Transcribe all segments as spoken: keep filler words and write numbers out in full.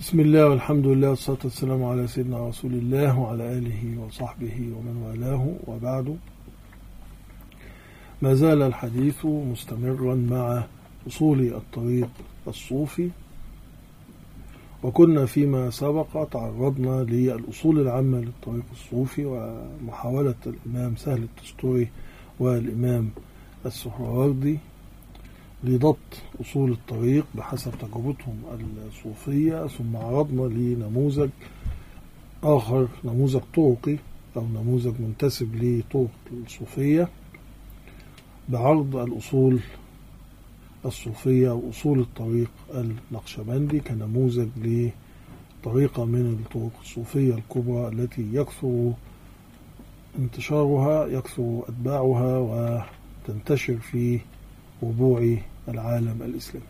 بسم الله والحمد لله والصلاة والسلام على سيدنا رسول الله وعلى آله وصحبه ومن والاه، وبعد. ما زال الحديث مستمرا مع أصول الطريق الصوفي، وكنا فيما سبق تعرضنا للأصول العامة للطريق الصوفي ومحاولة الإمام سهل التستوري والإمام السهروردي لضبط أصول الطريق بحسب تجربتهم الصوفية، ثم عرضنا لنموذج آخر، نموذج طرقي أو نموذج منتسب لطرق الصوفية، بعرض الأصول الصوفية وأصول الطريق النقشبندي كنموذج لطريقة من الطرق الصوفية الكبرى التي يكثر انتشارها، يكثر أتباعها وتنتشر في ربوع العالم الإسلامي.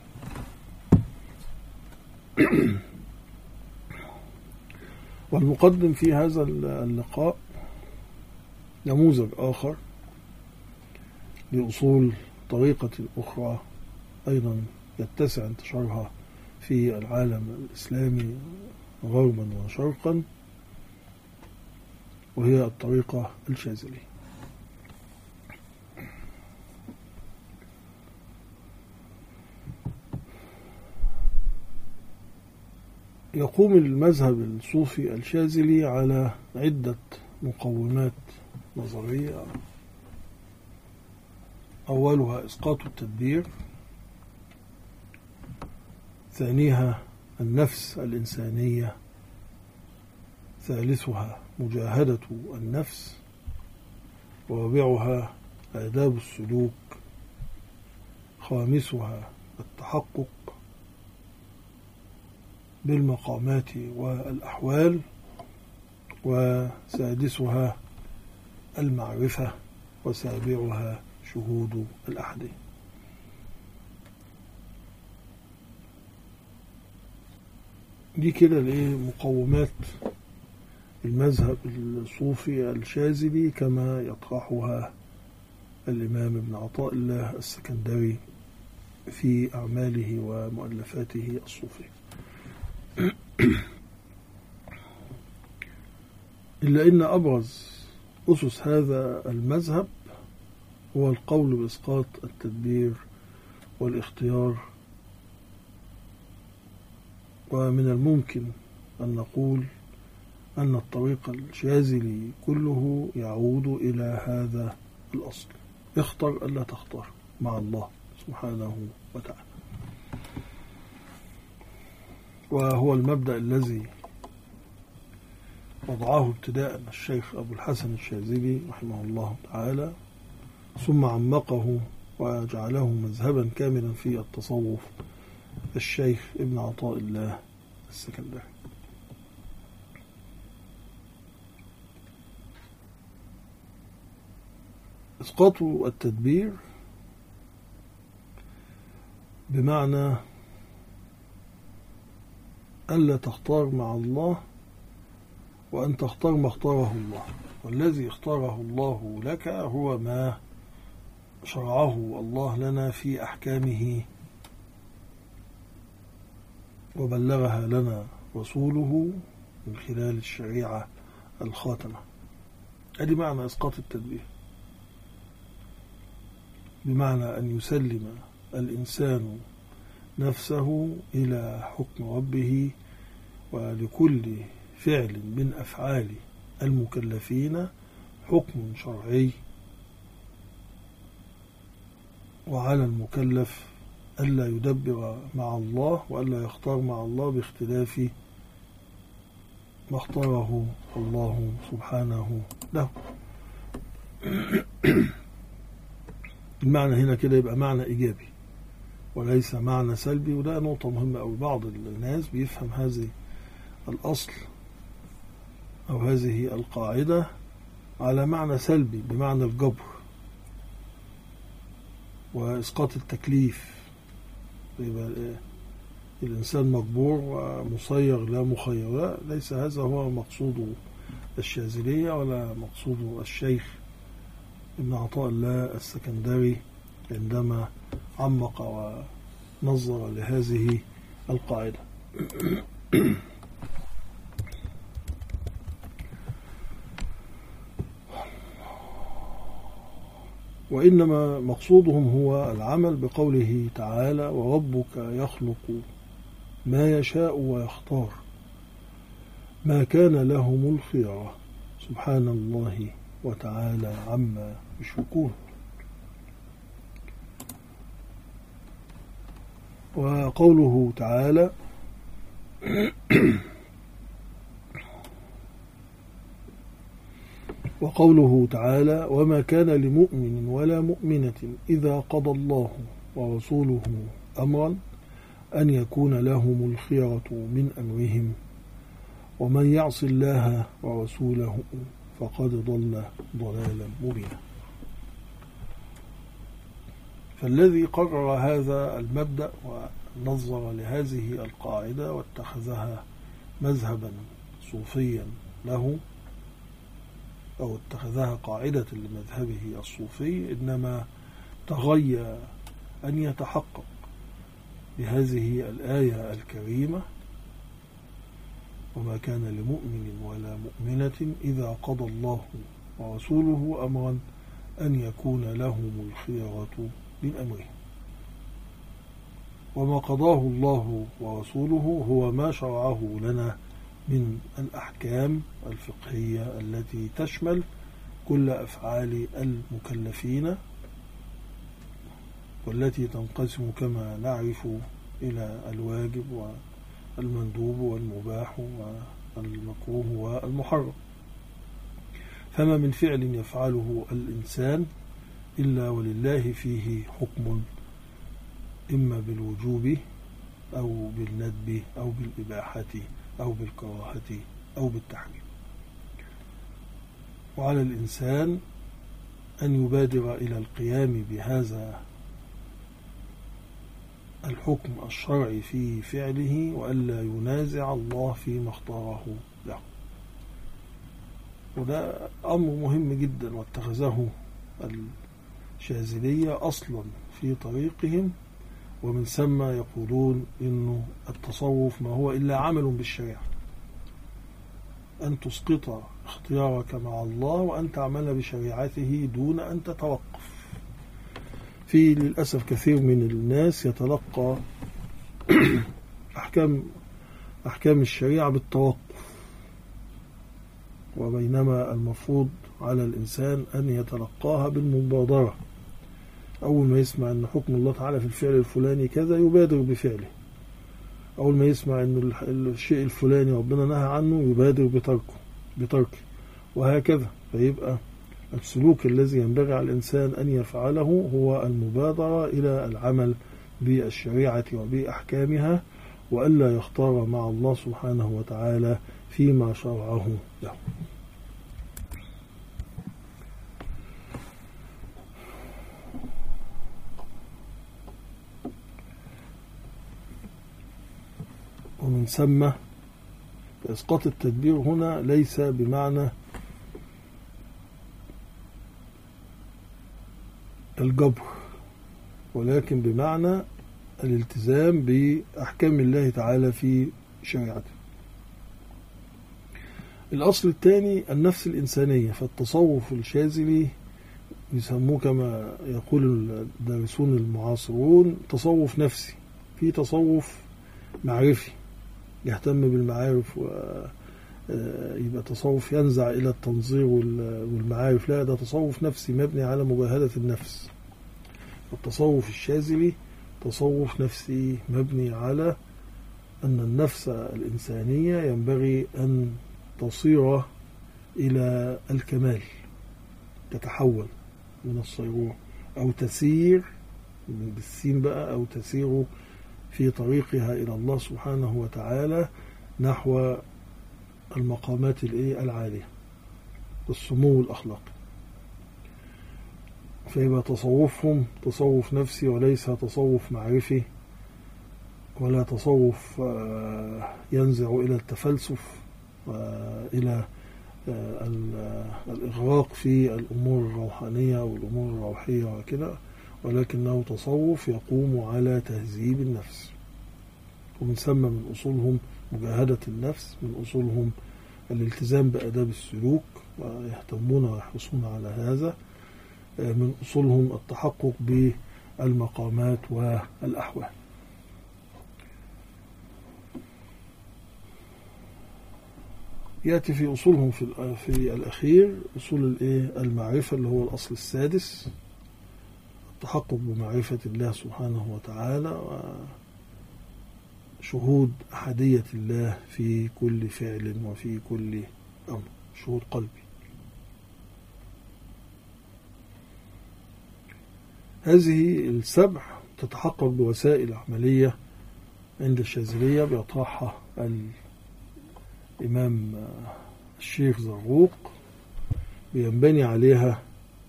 والمقدم في هذا اللقاء نموذج آخر لأصول طريقة أخرى أيضا يتسع انتشارها في العالم الإسلامي غربا وشرقا، وهي الطريقة الشاذلية. يقوم المذهب الصوفي الشاذلي على عدة مقومات نظرية، أولها إسقاط التدبير، ثانيها النفس الإنسانية، ثالثها مجاهدة النفس، ورابعها آداب السلوك، خامسها التحقق بالمقامات والأحوال، وسادسها المعرفة، وسابعها شهود الأحدية. دي كده لإيه مقومات المذهب الصوفي الشاذلي كما يطرحها الإمام ابن عطاء الله السكندري في أعماله ومؤلفاته الصوفية. إلا إن أبرز أسس هذا المذهب هو القول بإسقاط التدبير والاختيار، ومن الممكن أن نقول أن الطريق الشاذلي كله يعود إلى هذا الأصل: اختر ألا تختار مع الله سبحانه وتعالى. وهو المبدأ الذي وضعه ابتداء الشيخ أبو الحسن الشاذلي رحمه الله تعالى، ثم عمقه وجعله مذهبا كاملا في التصوف الشيخ ابن عطاء الله السكندري. إسقاط التدبير بمعنى ألا تختار مع الله، وأن تختار ما اختاره الله، والذي اختاره الله لك هو ما شرعه الله لنا في أحكامه وبلغها لنا رسوله من خلال الشريعة الخاتمة. هذه معنى إسقاط التدبير، بمعنى أن يسلم الإنسان نفسه إلى حكم ربه، ولكل فعل من أفعال المكلفين حكم شرعي، وعلى المكلف ألا يدبر مع الله وألا يختار مع الله باختلاف ما اختاره الله سبحانه له. المعنى هنا كده يبقى معنى إيجابي وليس معنى سلبي، وده نقطة مهمة أوي. بعض الناس بيفهم هذه الأصل أو هذه القاعدة على معنى سلبي، بمعنى الجبر وإسقاط التكليف، يبقى الإنسان مجبور ومصير لا مخير. لا، ليس هذا هو مقصود الشاذلية ولا مقصود الشيخ ابن عطاء الله السكندري عندما عمق ونظر لهذه القاعدة. وإنما مقصودهم هو العمل بقوله تعالى: وربك يخلق ما يشاء ويختار ما كان لهم الخيرة سبحان الله وتعالى عما يشركون. وقوله تعالى: وقوله تعالى: وما كان لمؤمن ولا مؤمنة إذا قضى الله ورسوله أمرا أن يكون لهم الخيرة من أمرهم ومن يعص الله ورسوله فقد ضل ضلالا مبينا. فالذي قرر هذا المبدأ ونظر لهذه القاعدة واتخذها مذهبا صوفيا له، أو اتخذها قاعدة لمذهبه الصوفي، إنما تغير أن يتحقق بهذه الآية الكريمة: وما كان لمؤمن ولا مؤمنة إذا قضى الله ورسوله أمرا أن يكون لهم الخيرة من أمرهم. وما قضاه الله ورسوله هو ما شرعه لنا من الأحكام الفقهية التي تشمل كل أفعال المكلفين، والتي تنقسم كما نعرف إلى الواجب والمندوب والمباح والمكروه والمحرم. فما من فعل يفعله الإنسان إلا ولله فيه حكم، إما بالوجوب أو بالندب أو بالإباحة أو بالكراهة أو بالتحريم. وعلى الإنسان أن يبادر إلى القيام بهذا الحكم الشرعي في فعله، وألا ينازع الله فيما اختاره له. وده أمر مهم جدا، واتخذه الشاذلية أصلا في طريقهم، ومن ثم يقولون إنه التصوف ما هو إلا عمل بالشريعة، أن تسقط اختيارك مع الله وأن تعمل بشريعته دون أن تتوقف. في للأسف كثير من الناس يتلقى أحكام أحكام الشريعة بالتوقف، وبينما المفروض على الإنسان أن يتلقاها بالمبادرة. أول ما يسمع أن حكم الله تعالى في الفعل الفلاني كذا يبادر بفعله، أول ما يسمع أن الشيء الفلاني ربنا نهى عنه يبادر بتركه بتركه وهكذا. فيبقى السلوك الذي ينبغي على الإنسان أن يفعله هو المبادرة إلى العمل بالشريعة وبأحكامها، وألا يختار مع الله سبحانه وتعالى فيما شرعه له. ومن ثم إسقاط التدبير هنا ليس بمعنى الجبر، ولكن بمعنى الالتزام بأحكام الله تعالى في شريعته. الأصل الثاني النفس الإنسانية، فالتصوف الشاذلي يسموه كما يقول الدارسون المعاصرون تصوف نفسي. في تصوف معرفي يهتم بالمعارف ويبقى تصوف ينزع إلى التنظير والمعارف، لا، ده تصوف نفسي مبني على مجاهدة النفس. التصوف الشاذلي تصوف نفسي مبني على أن النفس الإنسانية ينبغي أن تصير إلى الكمال، تتحول من الصيرور، أو تسير بالسين بقى، أو تسير في طريقها إلى الله سبحانه وتعالى نحو المقامات العالية، السمو الأخلاقي. فيبقى تصوفهم تصوف نفسي وليس تصوف معرفي، ولا تصوف ينزع إلى التفلسف وإلى الإغراق في الأمور الروحانية والأمور الروحية وكده، ولكنه تصوف يقوم على تهذيب النفس ومن ثم من أصولهم مجاهدة النفس، من أصولهم الالتزام بآداب السلوك ويهتمون ويحرصون على هذا، من أصولهم التحقق بالمقامات والأحوال. يأتي في أصولهم في, في الأخير أصول المعرفة اللي هو الأصل السادس، التحقق بمعرفة الله سبحانه وتعالى وشهود أحدية الله في كل فعل وفي كل أمر، شهود قلبي. هذه السبع تتحقق بوسائل عملية عند الشاذلية بيطرحها الإمام الشيخ زروق، بينبني عليها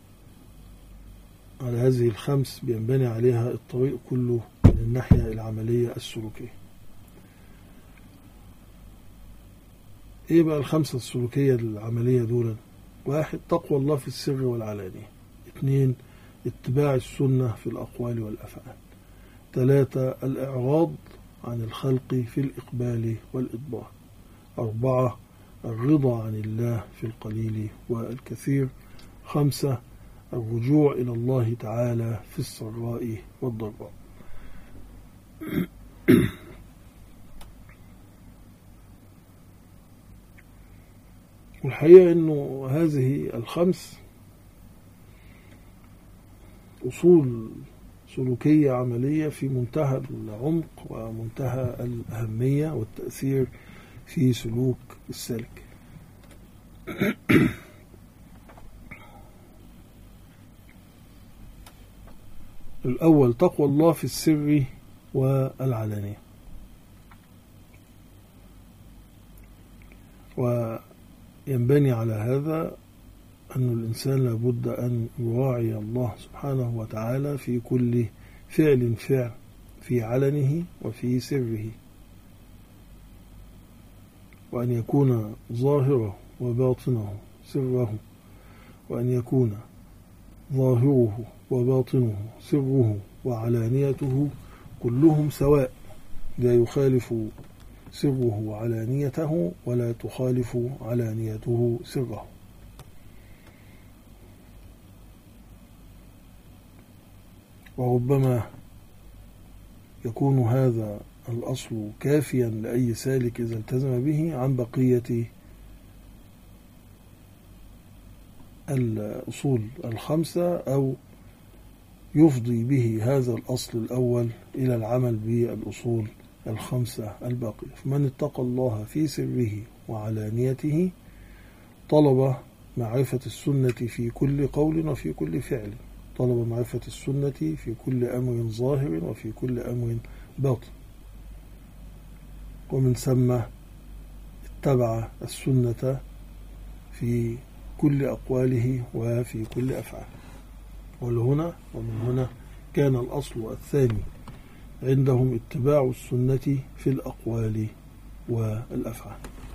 على هذه الخمس بينبني عليها الطريق كله من الناحية العملية السلوكية. ايه بقى الخمسة السلوكية العملية دول؟ واحد، تقوى الله في السر والعلانية. اثنين، اتباع السنة في الأقوال والأفعال. ثلاثة، الإعراض عن الخلق في الإقبال والإدبار. أربعة، الرضا عن الله في القليل والكثير. خمسة، الرجوع إلى الله تعالى في السراء والضراء. والحقيقة أنه هذه الخمس أصول سلوكية عملية في منتهى العمق ومنتهى الأهمية والتأثير في سلوك السالك. الأول، تقوى الله في السر والعلانية. وينبني على هذا أن الإنسان لابد أن يراعي الله سبحانه وتعالى في كل فعل فعل، في علنه وفي سره، وأن يكون ظاهره وباطنه سره، وأن يكون ظاهره وباطنه سره وعلانيته كلهم سواء، لا يخالف سره وعلانيته ولا تخالف علانيته سره. وربما يكون هذا الأصل كافيا لأي سالك إذا التزم به عن بقية الأصول الخمسة، أو يفضي به هذا الأصل الأول إلى العمل بالأصول الخمسة الباقية. فمن اتقى الله في سره وعلانيته طلب معرفة السنة في كل قول وفي كل فعل، طلب معرفة السنة في كل أمر ظاهر وفي كل أمر باطن، ومن ثم اتبع السنة في كل أقواله وفي كل أفعاله. ولهنا ومن هنا كان الأصل الثاني عندهم اتباع السنة في الأقوال والأفعال.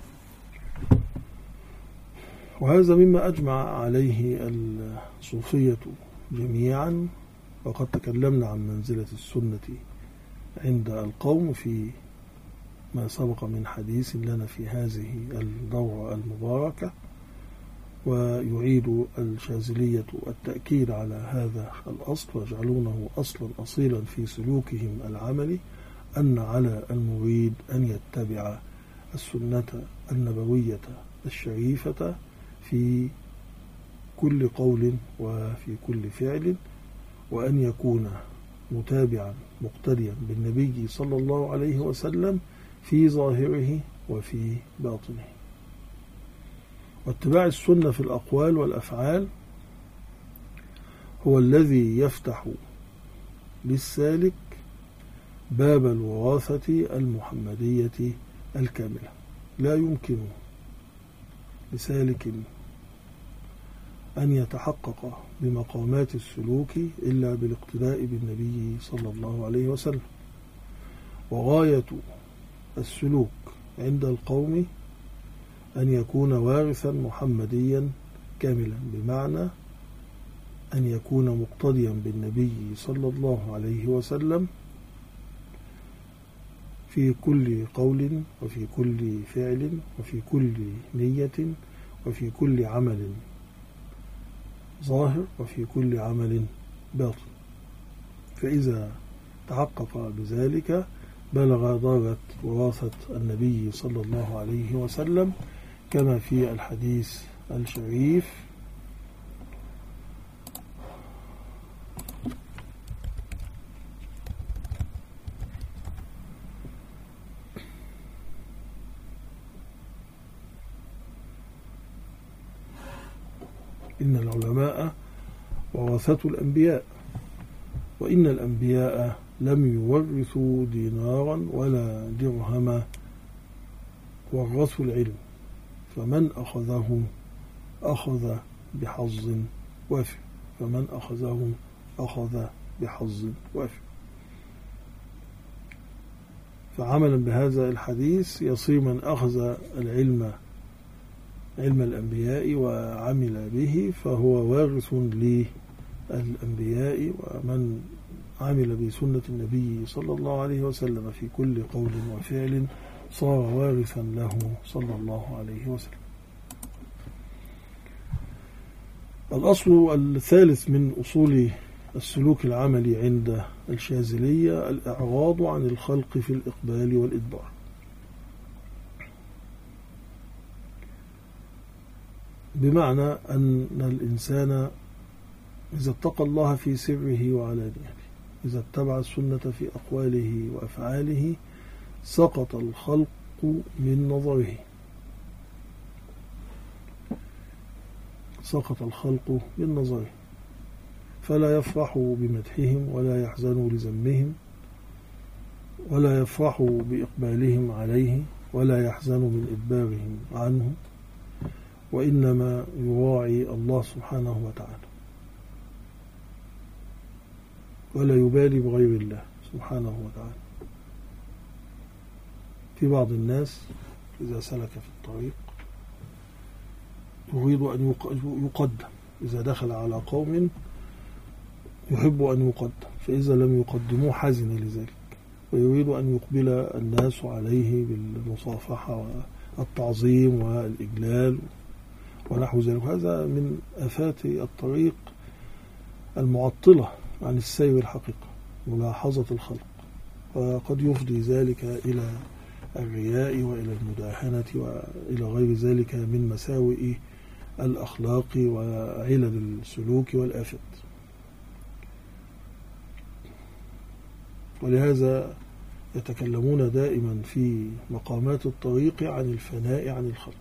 وهذا مما أجمع عليه الصوفية جميعا، وقد تكلمنا عن منزلة السنة عند القوم في ما سبق من حديث لنا في هذه الدورة المباركة. ويعيد الشاذلية التأكيد على هذا الأصل ويجعلونه أصلا أصيلا في سلوكهم العملي، أن على المريد أن يتبع السنة النبوية الشريفة في كل قول وفي كل فعل، وأن يكون متابعا مقتديا بالنبي صلى الله عليه وسلم في ظاهره وفي باطنه. واتباع السنة في الأقوال والأفعال هو الذي يفتح للسالك باب الوراثة المحمدية الكاملة. لا يمكن لسالك أن يتحقق بمقامات السلوك إلا بالاقتداء بالنبي صلى الله عليه وسلم. وغاية السلوك عند القوم أن يكون وارثا محمديا كاملا، بمعنى أن يكون مقتديا بالنبي صلى الله عليه وسلم في كل قول وفي كل فعل وفي كل نية وفي كل عمل ظاهر وفي كل عمل باطن. فإذا تحقق بذلك بلغ درجة وراثة النبي صلى الله عليه وسلم، كما في الحديث الشريف: إن العلماء ورثة الأنبياء، وإن الأنبياء لم يورثوا دينارا ولا درهما، ورثوا العلم، فمن أخذه أخذ بحظ وافر فمن أخذه أخذ بحظ وافر. فعملا بهذا الحديث يصير من أخذ العلم علم الأنبياء وعمل به فهو وارث للأنبياء، ومن عمل بسنة النبي صلى الله عليه وسلم في كل قول وفعل صار وارثا له صلى الله عليه وسلم. الأصل الثالث من أصول السلوك العملي عند الشاذلية الإعراض عن الخلق في الإقبال والإدبار. بمعنى أن الإنسان إذا اتقى الله في سره وعلانيته، إذا اتبع السنة في أقواله وأفعاله، سقط الخلق من نظره سقط الخلق من نظره فلا يفرح بمدحهم ولا يحزن لذمهم، ولا يفرح بإقبالهم عليه ولا يحزن من إدبارهم عنه، وإنما يراعي الله سبحانه وتعالى ولا يبالي بغير الله سبحانه وتعالى. في بعض الناس إذا سلك في الطريق يريد أن يقدم، إذا دخل على قوم يحب أن يقدم، فإذا لم يقدموه حزن لذلك، ويريد أن يقبل الناس عليه بالمصافحة والتعظيم والإجلال ونحو ذلك. هذا من آفات الطريق المعطلة عن السير الحقيقة، ملاحظة الخلق، وقد يفضي ذلك إلى الرياء وإلى المداهنة وإلى غير ذلك من مساوئ الأخلاق وعلل السلوك والآفات. ولهذا يتكلمون دائما في مقامات الطريق عن الفناء عن الخلق،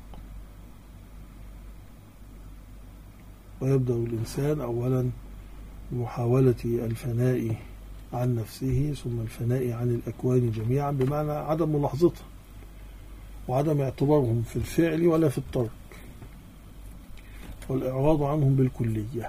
ويبدأ الإنسان أولا بمحاولة الفناء عن نفسه ثم الفناء عن الأكوان جميعا، بمعنى عدم ملاحظتها وعدم اعتبارهم في الفعل ولا في الترك، والإعراض عنهم بالكلية.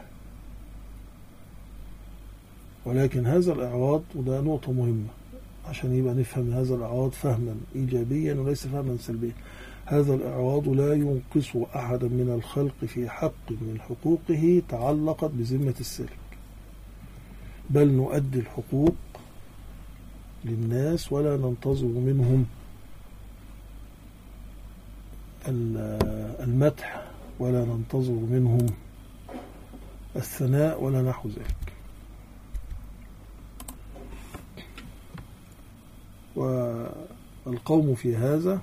ولكن هذا الإعراض، وده نقطة مهمة عشان يبقى نفهم هذا الإعراض فهما إيجابيا وليس فهما سلبيا، هذا الإعراض لا ينقص أحدا من الخلق في حق من حقوقه تعلقت بذمة السالك، بل نؤدي الحقوق للناس ولا ننتظر منهم المدح ولا ننتظر منهم الثناء ولا نحو ذلك. والقوم في هذا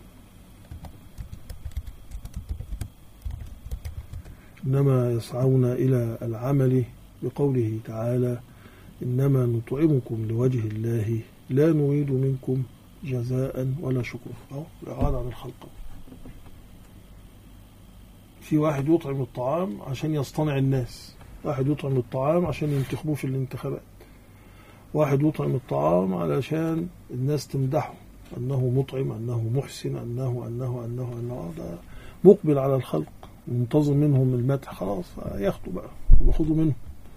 إنما يسعون إلى العمل بقوله تعالى: إنما نطعمكم لوجه الله لا نريد منكم جزاء ولا شكورا، أو الإعراض عن الخلق. في واحد يطعم الطعام عشان يصطنع الناس، واحد يطعم الطعام عشان ينتخبوه في الانتخابات، واحد يطعم الطعام علشان الناس تمدحه أنه مطعم، أنه محسن، أنه أنه أنه أنه ده مقبل على الخلق منتظر منهم المدح، خلاص ياخدوا بقى وياخدوا منه.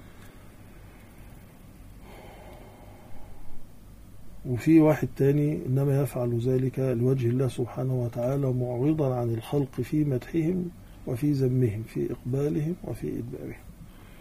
وفي واحد تاني إنما يفعل ذلك لوجه الله سبحانه وتعالى معرضا عن الخلق في مدحهم وفي ذمهم، في إقبالهم وفي إدبارهم.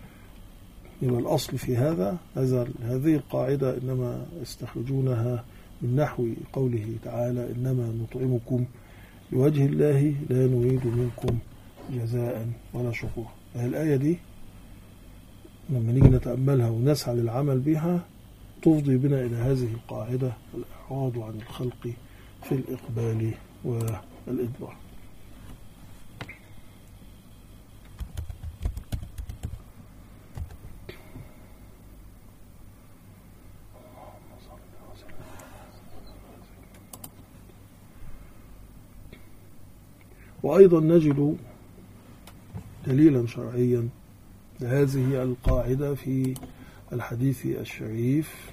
يبقى الأصل في هذا هذا هذه القاعدة إنما يستخرجونها من نحو قوله تعالى إنما نطعمكم لوجه الله لا نريد منكم جزاء ولا شكورا. الآية دي لما نيجي نتأملها ونسعى للعمل بها تفضي بنا إلى هذه القاعدة: الإعراض عن الخلق في الإقبال والإدبار. وأيضا نجد دليلا شرعيا لهذه القاعدة في الحديث الشريف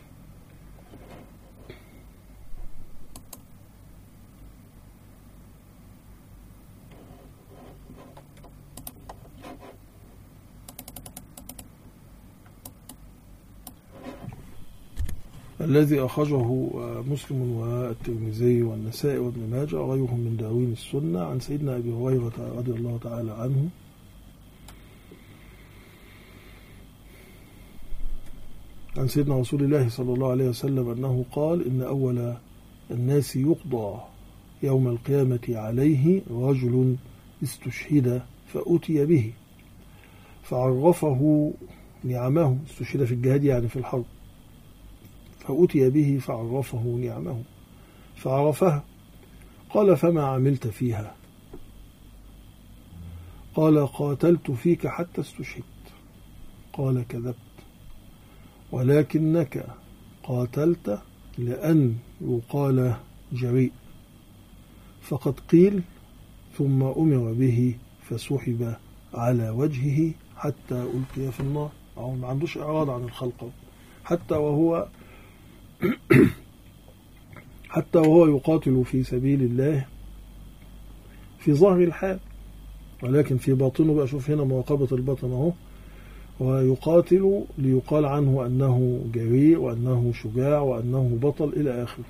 الذي أخرجه مسلم والترمذي والنسائي وابن ماجه وغيرهم من دواوين السنة عن سيدنا أبي هريرة رضي الله تعالى عنه عن سيدنا رسول الله صلى الله عليه وسلم أنه قال: إن أول الناس يقضى يوم القيامة عليه رجل استشهد فأتي به فعرفه نعمه. استشهد في الجهاد يعني في الحرب. فأتي به فعرفه نعمه فعرفها. قال: فما عملت فيها؟ قال: قاتلت فيك حتى استشهدت. قال: كذبت، ولكنك قاتلت لأن يقال جريء. فقد قيل ثم أمر به فسحب على وجهه حتى ألقي في النار. أو ما عندوش إعراض عن الخلق حتى وهو حتى وهو يقاتل في سبيل الله في ظاهر الحال، ولكن في باطنه بقى. شوف هنا مراقبة البطن اهو، ويقاتل ليقال عنه أنه جريء وأنه شجاع وأنه بطل إلى آخره.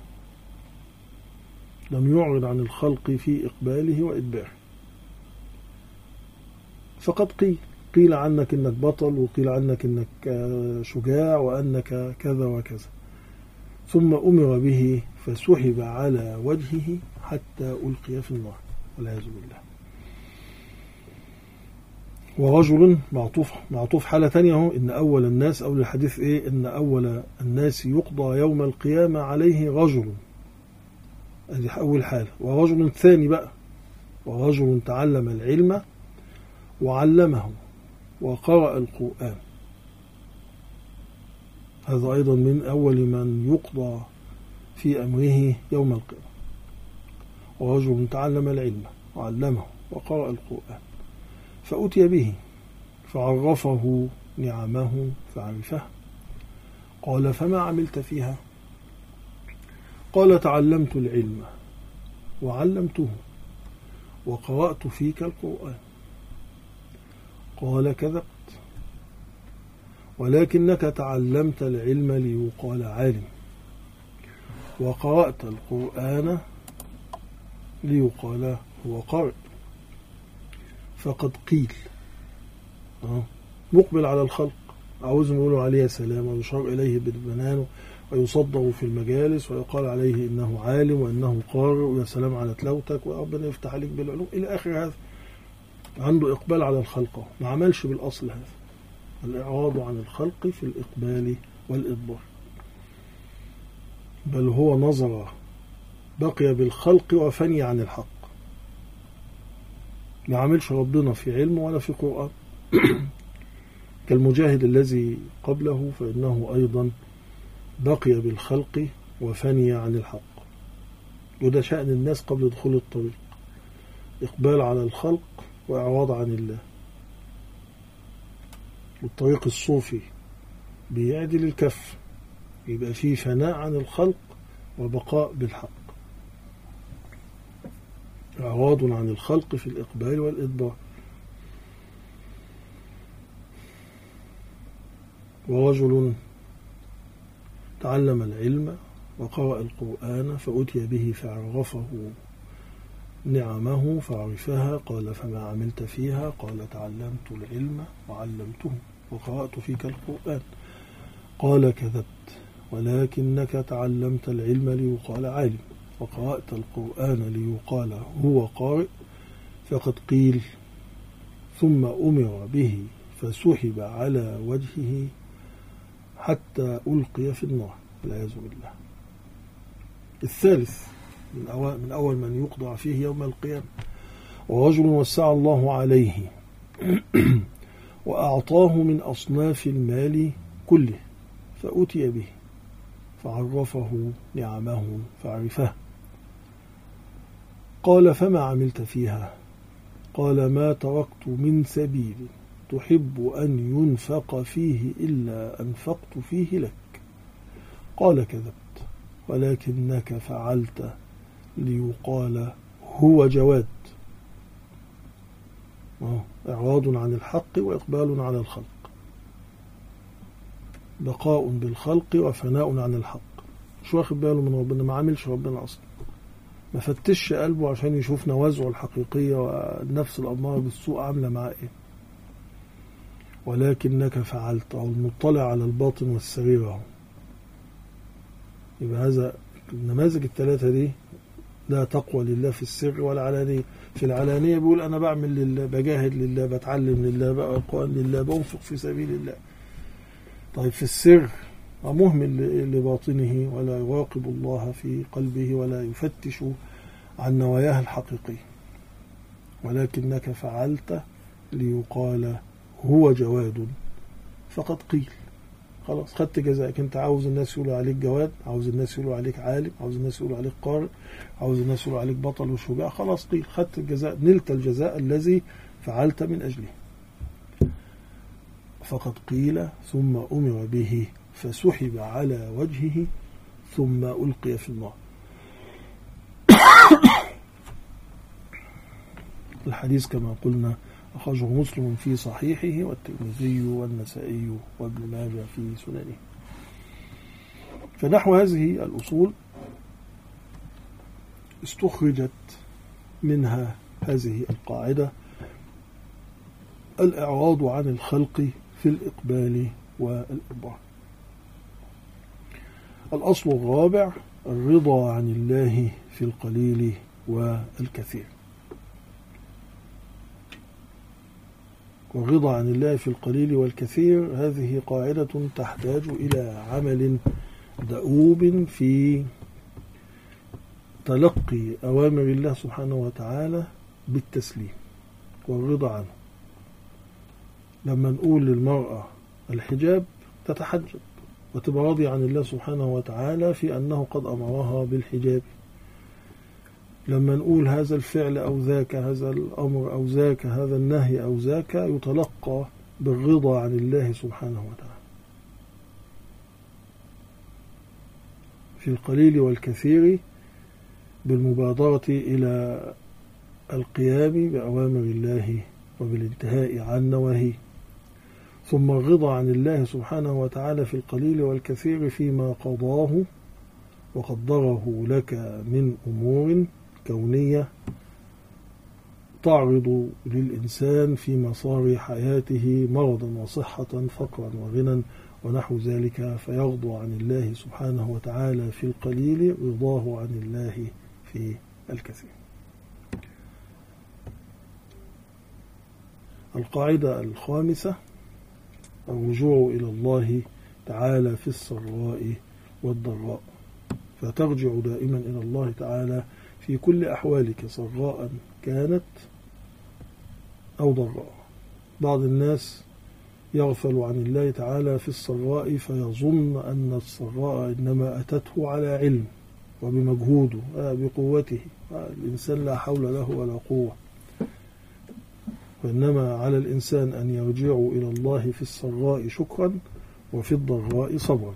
لم يعرض عن الخلق في إقباله وإدباره. فقد قيل قيل عنك إنك بطل، وقيل عنك إنك شجاع، وأنك كذا وكذا. ثم أمر به فسحب على وجهه حتى ألقي في النار والعياذ بالله. ورجل معطوف معطوف حالة ثانية اهو. إن أول الناس، أول الحديث إيه؟ إن أول الناس يقضى يوم القيامة عليه رجل. هذه أول حالة. ورجل ثاني بقى: ورجل تعلم العلم وعلمه وقرأ القرآن. هذا أيضا من أول من يقضى في أمره يوم القيامة. ورجل تعلم العلم وعلمه وقرأ القرآن فأتي به فعرفه نعمه فعرفه. قال: فما عملت فيها؟ قال: تعلمت العلم وعلمته وقرأت فيك القرآن. قال: كذبت، ولكنك تعلمت العلم ليقال عالم، وقرأت القرآن ليقال هو قارئ. فقد قيل أه. مقبل على الخلق، عاوزهم يقولوا عليه سلام، ويشار إليه بالبنان، ويصدر في المجالس، ويقال عليه إنه عالم وإنه قارئ، ويا سلام على تلاوتك، وربنا يفتح عليك بالعلوم إلى آخر هذا. عنده إقبال على الخلق، ما عملش بالأصل هذا. الإعراض عن الخلق في الإقبال والإدبار، بل هو نظر بقي بالخلق وفني عن الحق. ما عملش ربنا في علم ولا في قرآن. كالمجاهد الذي قبله، فإنه أيضا بقي بالخلق وفني عن الحق. وده شأن الناس قبل دخول الطريق: إقبال على الخلق وإعراض عن الله. والطريق الصوفي بيعدل الكف، يبقى فيه فناء عن الخلق وبقاء بالحق. إعراض عن الخلق في الإقبال والإدبار. ورجل تعلم العلم وقرأ القرآن فأتي به فعرفه نعمه فعرفها. قال: فما عملت فيها؟ قال: تعلمت العلم وعلمته وقرأت فيك القرآن. قال: كذبت، ولكنك تعلمت العلم ليقال عالم، وقرأت القرآن ليقال هو قارئ، فقد قيل ثم أمر به فسحب على وجهه حتى ألقي في النار والعياذ بالله. الثالث من أول, من أول من يقضى فيه يوم القيامة: ورجل وسع الله عليه وأعطاه من أصناف المال كله فأتي به فعرفه نعمه فعرفه، قال: فما عملت فيها؟ قال: ما تركت من سبيل تحب أن ينفق فيه إلا أنفقت فيه لك. قال: كذبت، ولكنك فعلت ليقال هو جواد. إعراض عن الحق وإقبال على الخلق، بقاء بالخلق وفناء عن الحق. مش واخد باله من ربنا، ما عملش ربنا أصلا، ما فتش قلبه عشان يشوف نوازعه الحقيقية والنفس الأمارة بالسوء عاملة معاه إيه. ولكنك فعلت، أو المطلع على الباطن والسرير. يبقى هذا النماذج الثلاثة دي لا تقوى لله في السر والعلانية. في العلانية بيقول أنا بعمل لله، بجاهد لله، بتعلم لله، بقرأ القرآن لله، بنفق في سبيل الله. طيب في السر مهمل لباطنه، ولا يراقب الله في قلبه، ولا يفتش عن نواياه الحقيقية. ولكنك فعلت ليقال هو جواد، فقد قيل. خلاص خدت جزائك. انت عاوز الناس يقولوا عليك جواد، عاوز الناس يقولوا عليك عالم، عاوز الناس يقولوا عليك قارئ، عاوز الناس يقولوا عليك بطل وشجاع، خلاص قيل، خدت الجزاء، نلت الجزاء الذي فعلت من أجله. فقد قيل ثم أمر به فسحب على وجهه ثم ألقي في النار. الحديث كما قلنا أخرجه مسلم في صحيحه، والترمذي والنسائي وابن ماجه في سننه. فنحو هذه الأصول استخرجت منها هذه القاعدة: الإعراض عن الخلق في الإقبال والإدبار. الأصل الرابع: الرضا عن الله في القليل والكثير. والرضا عن الله في القليل والكثير هذه قاعدة تحتاج إلى عمل دؤوب في تلقي أوامر الله سبحانه وتعالى بالتسليم والرضا عنه. لما نقول للمرأة الحجاب تتحجب وتبقى راضية عن الله سبحانه وتعالى في أنه قد أمرها بالحجاب. لما نقول هذا الفعل أو ذاك، هذا الأمر أو ذاك، هذا النهي أو ذاك، يتلقى بالرضا عن الله سبحانه وتعالى. في القليل والكثير بالمبادرة إلى القيام بأوامر الله وبالانتهاء عن نواهيه. ثم الرضا عن الله سبحانه وتعالى في القليل والكثير فيما قضاه وقدره لك من أمور كونية تعرض للإنسان في مسار حياته مرضا وصحة، فقرا وغنى ونحو ذلك، فيرضى عن الله سبحانه وتعالى في القليل رضاه عن الله في الكثير. القاعدة الخامسة: الرجوع إلى الله تعالى في السراء والضراء. فترجع دائما إلى الله تعالى في كل أحوالك، سراء كانت أو ضراء. بعض الناس يغفل عن الله تعالى في السراء فيظن أن السراء إنما أتته على علم وبمجهوده بقوته. الإنسان لا حول له ولا قوة، وإنما على الإنسان أن يرجع إلى الله في السراء شكرا وفي الضراء صبرا.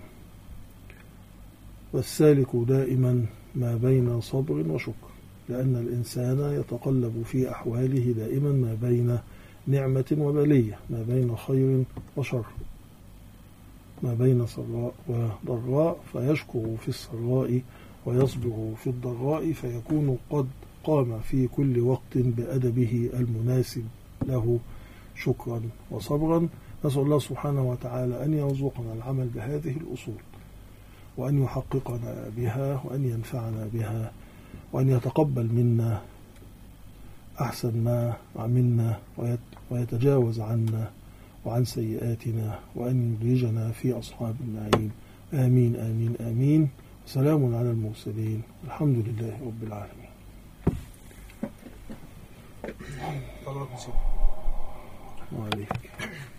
والسالك دائما ما بين صبر وشكر، لأن الإنسان يتقلب في أحواله دائما ما بين نعمة وبلية، ما بين خير وشر، ما بين سراء وضراء، فيشكر في السراء ويصبر في الضراء، فيكون قد قام في كل وقت بأدبه المناسب له شكرا وصبرا. نسأل الله سبحانه وتعالى أن يرزقنا العمل بهذه الأصول، وأن يحققنا بها وأن ينفعنا بها وأن يتقبل منا أحسن ما عملنا ويتجاوز عنا وعن سيئاتنا وأن يدرجنا في أصحاب النعيم. آمين آمين آمين. سلام على المرسلين، الحمد لله رب العالمين. وعليك.